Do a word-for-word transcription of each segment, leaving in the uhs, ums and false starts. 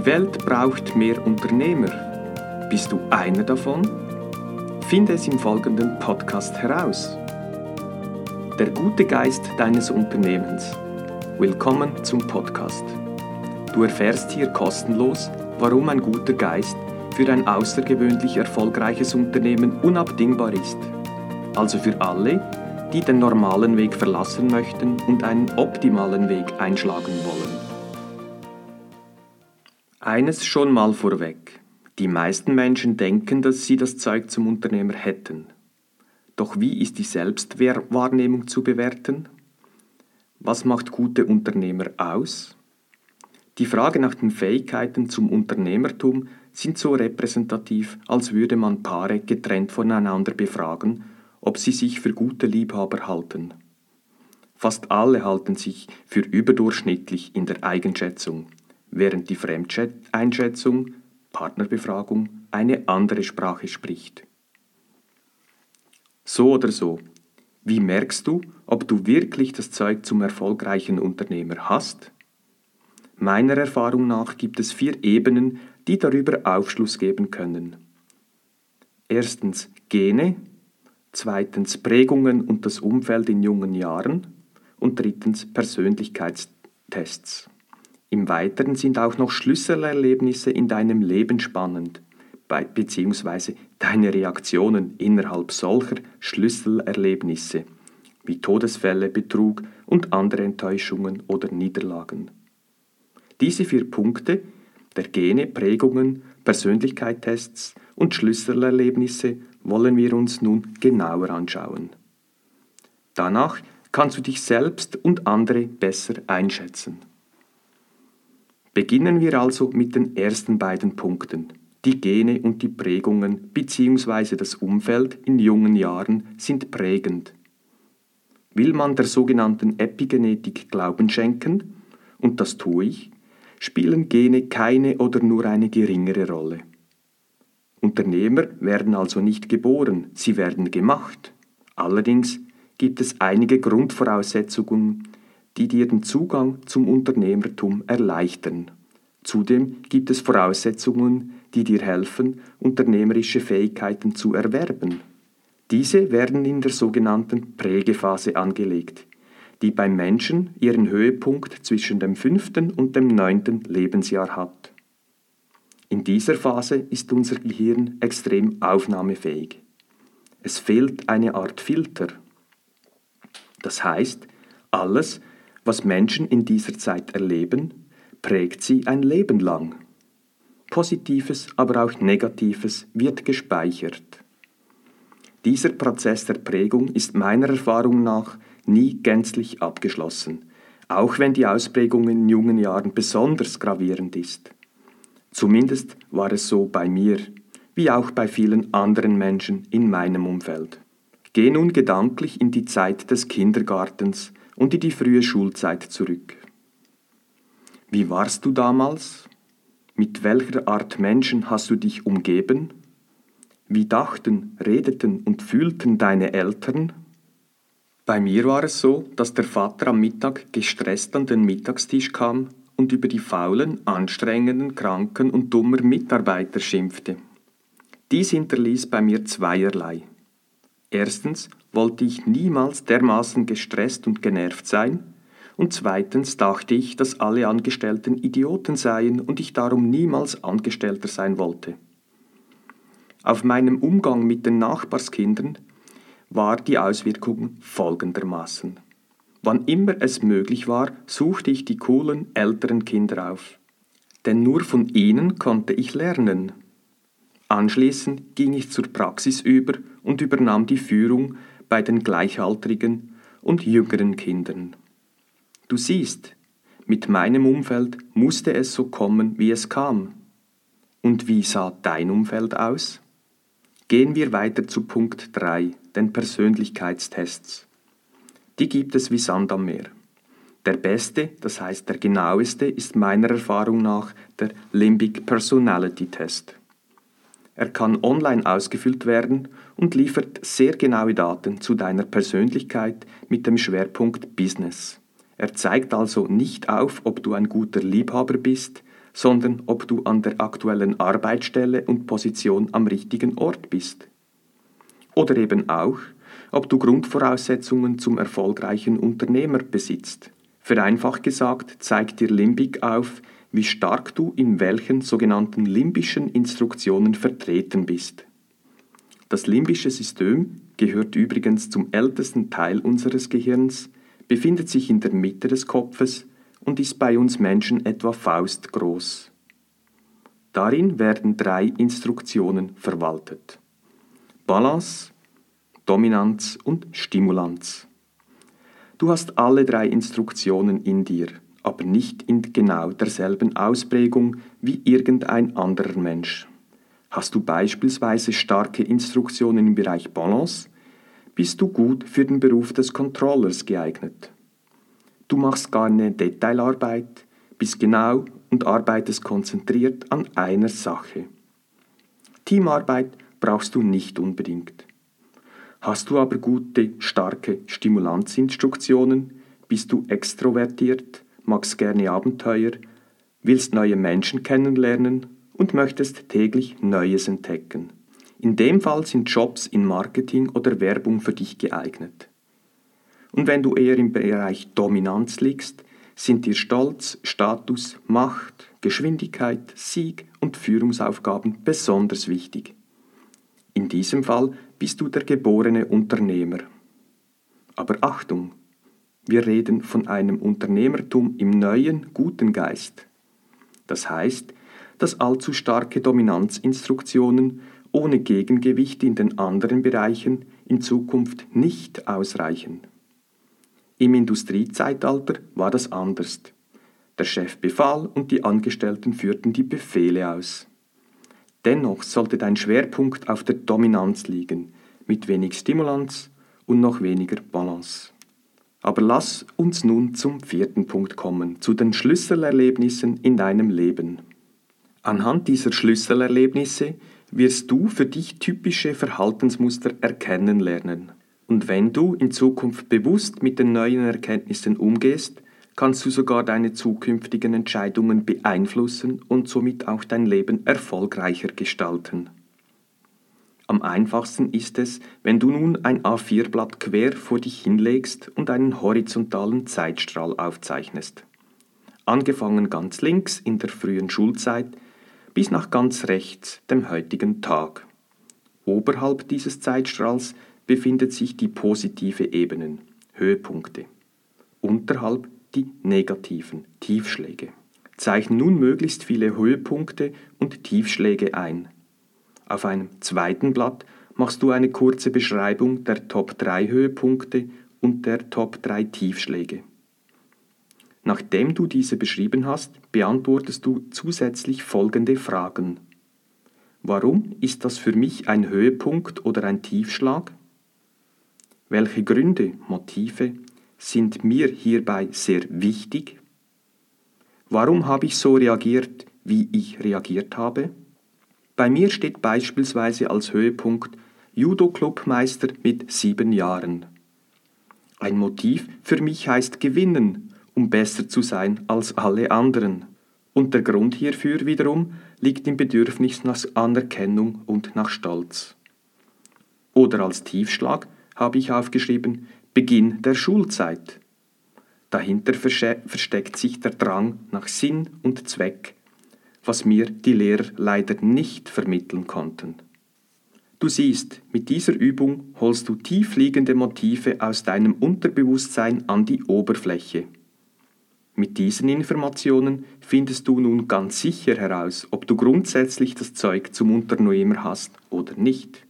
Die Welt braucht mehr Unternehmer. Bist du einer davon? Finde es im folgenden Podcast heraus. Der gute Geist deines Unternehmens. Willkommen zum Podcast. Du erfährst hier kostenlos, warum ein guter Geist für ein außergewöhnlich erfolgreiches Unternehmen unabdingbar ist. Also für alle, die den normalen Weg verlassen möchten und einen optimalen Weg einschlagen wollen. Eines schon mal vorweg. Die meisten Menschen denken, dass sie das Zeug zum Unternehmer hätten. Doch wie ist die Selbstwahrnehmung zu bewerten? Was macht gute Unternehmer aus? Die Frage nach den Fähigkeiten zum Unternehmertum sind so repräsentativ, als würde man Paare getrennt voneinander befragen, ob sie sich für gute Liebhaber halten. Fast alle halten sich für überdurchschnittlich in der Eigenschätzung, während die Fremdeinschätzung, Partnerbefragung, eine andere Sprache spricht. So oder so, wie merkst du, ob du wirklich das Zeug zum erfolgreichen Unternehmer hast? Meiner Erfahrung nach gibt es vier Ebenen, die darüber Aufschluss geben können. Erstens Gene, zweitens Prägungen und das Umfeld in jungen Jahren und drittens Persönlichkeitstests. Im Weiteren sind auch noch Schlüsselerlebnisse in deinem Leben spannend, beziehungsweise deine Reaktionen innerhalb solcher Schlüsselerlebnisse, wie Todesfälle, Betrug und andere Enttäuschungen oder Niederlagen. Diese vier Punkte, der Gene, Prägungen, Persönlichkeitstests und Schlüsselerlebnisse, wollen wir uns nun genauer anschauen. Danach kannst du dich selbst und andere besser einschätzen. Beginnen wir also mit den ersten beiden Punkten. Die Gene und die Prägungen bzw. das Umfeld in jungen Jahren sind prägend. Will man der sogenannten Epigenetik Glauben schenken, und das tue ich, spielen Gene keine oder nur eine geringere Rolle. Unternehmer werden also nicht geboren, sie werden gemacht. Allerdings gibt es einige Grundvoraussetzungen, die dir den Zugang zum Unternehmertum erleichtern. Zudem gibt es Voraussetzungen, die dir helfen, unternehmerische Fähigkeiten zu erwerben. Diese werden in der sogenannten Prägephase angelegt, die beim Menschen ihren Höhepunkt zwischen dem fünften und dem neunten Lebensjahr hat. In dieser Phase ist unser Gehirn extrem aufnahmefähig. Es fehlt eine Art Filter. Das heißt, alles, was Menschen in dieser Zeit erleben, prägt sie ein Leben lang. Positives, aber auch Negatives wird gespeichert. Dieser Prozess der Prägung ist meiner Erfahrung nach nie gänzlich abgeschlossen, auch wenn die Ausprägung in jungen Jahren besonders gravierend ist. Zumindest war es so bei mir, wie auch bei vielen anderen Menschen in meinem Umfeld. Geh nun gedanklich in die Zeit des Kindergartens und in die frühe Schulzeit zurück. Wie warst du damals? Mit welcher Art Menschen hast du dich umgeben? Wie dachten, redeten und fühlten deine Eltern? Bei mir war es so, dass der Vater am Mittag gestresst an den Mittagstisch kam und über die faulen, anstrengenden, kranken und dummer Mitarbeiter schimpfte. Dies hinterließ bei mir zweierlei. Erstens wollte ich niemals dermaßen gestresst und genervt sein, und zweitens dachte ich, dass alle Angestellten Idioten seien und ich darum niemals Angestellter sein wollte. Auf meinem Umgang mit den Nachbarskindern war die Auswirkung folgendermaßen. Wann immer es möglich war, suchte ich die coolen, älteren Kinder auf. Denn nur von ihnen konnte ich lernen. Anschließend ging ich zur Praxis über und übernahm die Führung bei den gleichaltrigen und jüngeren Kindern. Du siehst, mit meinem Umfeld musste es so kommen, wie es kam. Und wie sah dein Umfeld aus? Gehen wir weiter zu Punkt drei, den Persönlichkeitstests. Die gibt es wie Sand am Meer. Der beste, das heißt der genaueste, ist meiner Erfahrung nach der Limbic Personality Test. Er kann online ausgefüllt werden und liefert sehr genaue Daten zu deiner Persönlichkeit mit dem Schwerpunkt Business. Er zeigt also nicht auf, ob du ein guter Liebhaber bist, sondern ob du an der aktuellen Arbeitsstelle und Position am richtigen Ort bist. Oder eben auch, ob du Grundvoraussetzungen zum erfolgreichen Unternehmer besitzt. Vereinfacht gesagt zeigt dir Limbik auf, wie stark du in welchen sogenannten limbischen Instruktionen vertreten bist. Das limbische System gehört übrigens zum ältesten Teil unseres Gehirns, befindet sich in der Mitte des Kopfes und ist bei uns Menschen etwa faustgroß. Darin werden drei Instruktionen verwaltet: Balance, Dominanz und Stimulanz. Du hast alle drei Instruktionen in dir, aber nicht in genau derselben Ausprägung wie irgendein anderer Mensch. Hast du beispielsweise starke Instruktionen im Bereich Balance, bist du gut für den Beruf des Controllers geeignet. Du machst gerne Detailarbeit, bist genau und arbeitest konzentriert an einer Sache. Teamarbeit brauchst du nicht unbedingt. Hast du aber gute, starke Stimulanzinstruktionen, bist du extrovertiert, magst gerne Abenteuer, willst neue Menschen kennenlernen und möchtest täglich Neues entdecken. In dem Fall sind Jobs in Marketing oder Werbung für dich geeignet. Und wenn du eher im Bereich Dominanz liegst, sind dir Stolz, Status, Macht, Geschwindigkeit, Sieg und Führungsaufgaben besonders wichtig. In diesem Fall bist du der geborene Unternehmer. Aber Achtung, wir reden von einem Unternehmertum im neuen, guten Geist. Das heißt, dass allzu starke Dominanzinstruktionen ohne Gegengewicht in den anderen Bereichen in Zukunft nicht ausreichen. Im Industriezeitalter war das anders. Der Chef befahl und die Angestellten führten die Befehle aus. Dennoch sollte dein Schwerpunkt auf der Dominanz liegen, mit wenig Stimulanz und noch weniger Balance. Aber lass uns nun zum vierten Punkt kommen, zu den Schlüsselerlebnissen in deinem Leben. Anhand dieser Schlüsselerlebnisse wirst du für dich typische Verhaltensmuster erkennen lernen. Und wenn du in Zukunft bewusst mit den neuen Erkenntnissen umgehst, kannst du sogar deine zukünftigen Entscheidungen beeinflussen und somit auch dein Leben erfolgreicher gestalten. Am einfachsten ist es, wenn du nun ein A vier Blatt quer vor dich hinlegst und einen horizontalen Zeitstrahl aufzeichnest. Angefangen ganz links in der frühen Schulzeit bis nach ganz rechts, dem heutigen Tag. Oberhalb dieses Zeitstrahls befindet sich die positive Ebenen, Höhepunkte. Unterhalb die negativen, Tiefschläge. Zeichne nun möglichst viele Höhepunkte und Tiefschläge ein. Auf einem zweiten Blatt machst du eine kurze Beschreibung der Top drei Höhepunkte und der Top drei Tiefschläge. Nachdem du diese beschrieben hast, beantwortest du zusätzlich folgende Fragen. Warum ist das für mich ein Höhepunkt oder ein Tiefschlag? Welche Gründe, Motive sind mir hierbei sehr wichtig? Warum habe ich so reagiert, wie ich reagiert habe? Bei mir steht beispielsweise als Höhepunkt Judo-Clubmeister mit sieben Jahren. Ein Motiv für mich heißt gewinnen, um besser zu sein als alle anderen. Und der Grund hierfür wiederum liegt im Bedürfnis nach Anerkennung und nach Stolz. Oder als Tiefschlag habe ich aufgeschrieben Beginn der Schulzeit. Dahinter versteckt sich der Drang nach Sinn und Zweck, was mir die Lehrer leider nicht vermitteln konnten. Du siehst, mit dieser Übung holst du tiefliegende Motive aus deinem Unterbewusstsein an die Oberfläche. Mit diesen Informationen findest du nun ganz sicher heraus, ob du grundsätzlich das Zeug zum Unternehmer hast oder nicht.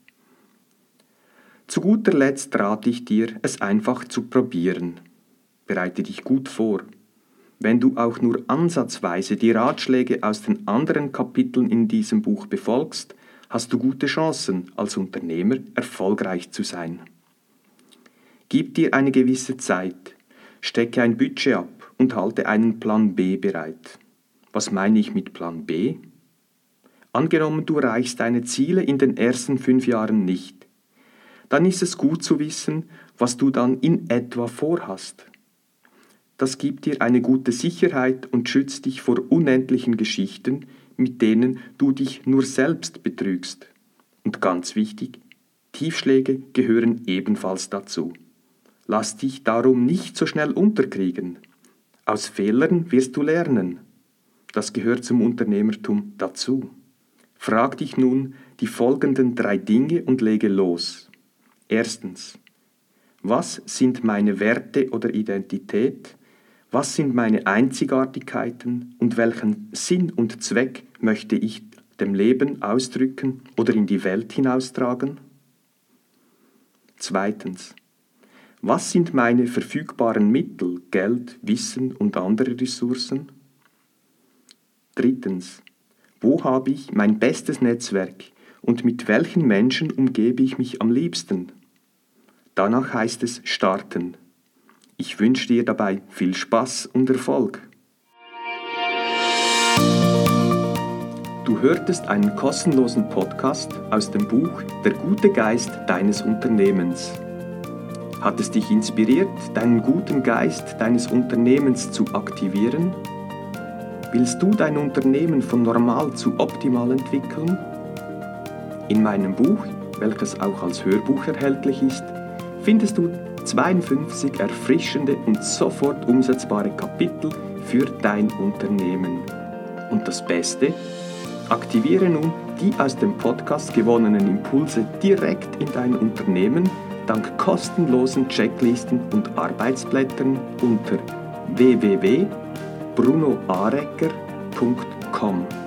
Zu guter Letzt rate ich dir, es einfach zu probieren. Bereite dich gut vor. Wenn du auch nur ansatzweise die Ratschläge aus den anderen Kapiteln in diesem Buch befolgst, hast du gute Chancen, als Unternehmer erfolgreich zu sein. Gib dir eine gewisse Zeit, stecke ein Budget ab und halte einen Plan B bereit. Was meine ich mit Plan B? Angenommen, du erreichst deine Ziele in den ersten fünf Jahren nicht. Dann ist es gut zu wissen, was du dann in etwa vorhast. Das gibt dir eine gute Sicherheit und schützt dich vor unendlichen Geschichten, mit denen du dich nur selbst betrügst. Und ganz wichtig, Tiefschläge gehören ebenfalls dazu. Lass dich darum nicht so schnell unterkriegen. Aus Fehlern wirst du lernen. Das gehört zum Unternehmertum dazu. Frag dich nun die folgenden drei Dinge und lege los. Erstens: Was sind meine Werte oder Identität? Was sind meine Einzigartigkeiten und welchen Sinn und Zweck möchte ich dem Leben ausdrücken oder in die Welt hinaustragen? Zweitens: Was sind meine verfügbaren Mittel, Geld, Wissen und andere Ressourcen? Drittens: Wo habe ich mein bestes Netzwerk und mit welchen Menschen umgebe ich mich am liebsten? Danach heißt es starten. Ich wünsche dir dabei viel Spaß und Erfolg. Du hörtest einen kostenlosen Podcast aus dem Buch Der gute Geist deines Unternehmens. Hat es dich inspiriert, deinen guten Geist deines Unternehmens zu aktivieren? Willst du dein Unternehmen von normal zu optimal entwickeln? In meinem Buch, welches auch als Hörbuch erhältlich ist, findest du zweiundfünfzig erfrischende und sofort umsetzbare Kapitel für dein Unternehmen. Und das Beste? Aktiviere nun die aus dem Podcast gewonnenen Impulse direkt in dein Unternehmen dank kostenlosen Checklisten und Arbeitsblättern unter w w w punkt bruno arecker punkt com.